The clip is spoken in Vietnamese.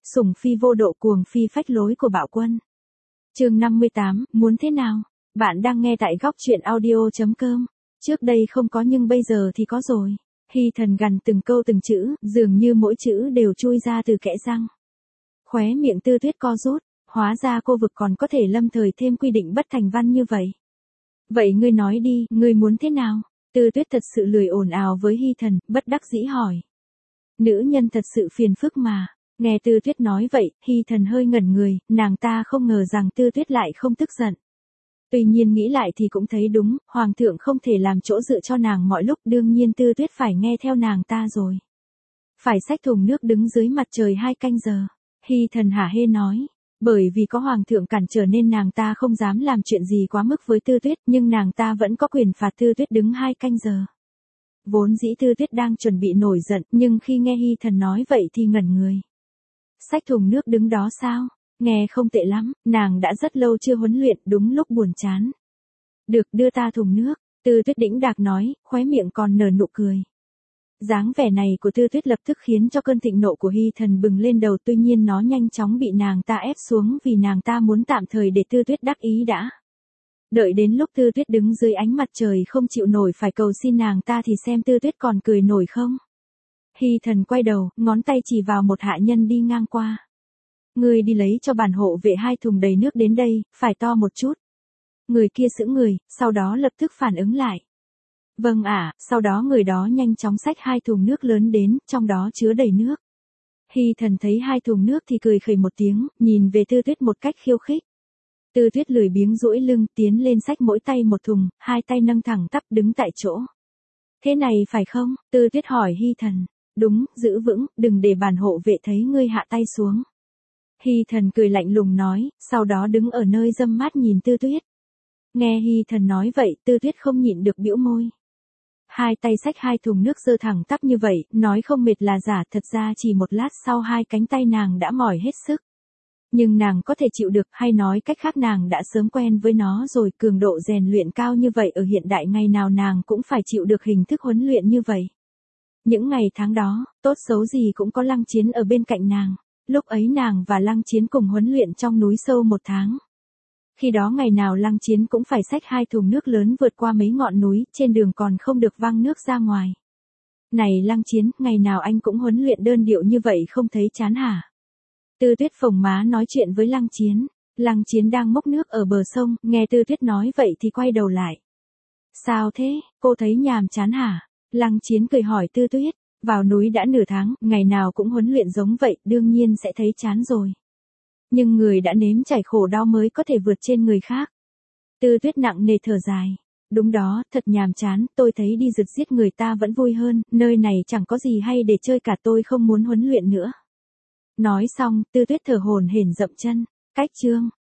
sủng phi vô độ cuồng phi phách lối của Bạo Quân. Chương 58, muốn thế nào? Bạn đang nghe tại góc truyện audio.com. Trước đây không có nhưng bây giờ thì có rồi. Hy Thần gằn từng câu từng chữ, dường như mỗi chữ đều chui ra từ kẽ răng. Khóe miệng Tư Tuyết co rút, hóa ra cô vực còn có thể lâm thời thêm quy định bất thành văn như vậy. Vậy ngươi nói đi, ngươi muốn thế nào? Tư Tuyết thật sự lười ồn ào với Hy Thần, bất đắc dĩ hỏi. Nữ nhân thật sự phiền phức mà. Nghe Tư Tuyết nói vậy, Hy Thần hơi ngẩn người, nàng ta không ngờ rằng Tư Tuyết lại không tức giận. Tuy nhiên nghĩ lại thì cũng thấy đúng, Hoàng thượng không thể làm chỗ dựa cho nàng mọi lúc, đương nhiên Tư Tuyết phải nghe theo nàng ta rồi. Phải xách thùng nước đứng dưới mặt trời 2 canh giờ. Hy Thần hả hê nói. Bởi vì có Hoàng thượng cản trở nên nàng ta không dám làm chuyện gì quá mức với Tư Tuyết, nhưng nàng ta vẫn có quyền phạt Tư Tuyết đứng 2 canh giờ. Vốn dĩ Tư Tuyết đang chuẩn bị nổi giận, nhưng khi nghe Hy Thần nói vậy thì ngẩn người. Xách thùng nước đứng đó sao? Nghe không tệ lắm, nàng đã rất lâu chưa huấn luyện, đúng lúc buồn chán. Được, đưa ta thùng nước, Tư Tuyết đĩnh đạc nói, khóe miệng còn nở nụ cười. Dáng vẻ này của Tư Tuyết lập tức khiến cho cơn thịnh nộ của Hy Thần bừng lên đầu, tuy nhiên nó nhanh chóng bị nàng ta ép xuống vì nàng ta muốn tạm thời để Tư Tuyết đắc ý đã. Đợi đến lúc Tư Tuyết đứng dưới ánh mặt trời không chịu nổi phải cầu xin nàng ta thì xem Tư Tuyết còn cười nổi không. Hy Thần quay đầu, ngón tay chỉ vào một hạ nhân đi ngang qua. Người đi lấy cho bản hộ vệ 2 thùng đầy nước đến đây, phải to một chút. Người kia sững người, sau đó lập tức phản ứng lại. Vâng ạ, sau đó người đó nhanh chóng xách 2 thùng nước lớn đến, trong đó chứa đầy nước. Hy Thần thấy 2 thùng nước thì cười khẩy một tiếng, nhìn về Tư Tuyết một cách khiêu khích. Tư Tuyết lười biếng duỗi lưng, tiến lên xách mỗi tay một thùng, 2 tay nâng thẳng tắp đứng tại chỗ. Thế này phải không? Tư Tuyết hỏi Hy Thần. Đúng, giữ vững, đừng để bản hộ vệ thấy ngươi hạ tay xuống. Hy Thần cười lạnh lùng nói, sau đó đứng ở nơi râm mát nhìn Tư Tuyết. Nghe Hy Thần nói vậy, Tư Tuyết không nhịn được bĩu môi. 2 tay xách 2 thùng nước giơ thẳng tắp như vậy, nói không mệt là giả, thật ra chỉ một lát sau 2 cánh tay nàng đã mỏi hết sức. Nhưng nàng có thể chịu được, hay nói cách khác nàng đã sớm quen với nó rồi, cường độ rèn luyện cao như vậy ở hiện đại ngày nào nàng cũng phải chịu được hình thức huấn luyện như vậy. Những ngày tháng đó, tốt xấu gì cũng có Lăng Chiến ở bên cạnh nàng. Lúc ấy nàng và Lăng Chiến cùng huấn luyện trong núi sâu 1 tháng. Khi đó ngày nào Lăng Chiến cũng phải xách 2 thùng nước lớn vượt qua mấy ngọn núi, trên đường còn không được văng nước ra ngoài. Này Lăng Chiến, ngày nào anh cũng huấn luyện đơn điệu như vậy không thấy chán hả? Tư Tuyết phồng má nói chuyện với Lăng Chiến. Lăng Chiến đang múc nước ở bờ sông, nghe Tư Tuyết nói vậy thì quay đầu lại. Sao thế, cô thấy nhàm chán hả? Lăng Chiến cười hỏi Tư Tuyết. Vào núi đã nửa tháng, ngày nào cũng huấn luyện giống vậy, đương nhiên sẽ thấy chán rồi. Nhưng người đã nếm trải khổ đau mới có thể vượt trên người khác. Tư Tuyết nặng nề thở dài. Đúng đó, thật nhàm chán, tôi thấy đi rượt giết người ta vẫn vui hơn, nơi này chẳng có gì hay để chơi cả, tôi không muốn huấn luyện nữa. Nói xong, Tư Tuyết thở hổn hển dậm chân. Cách chương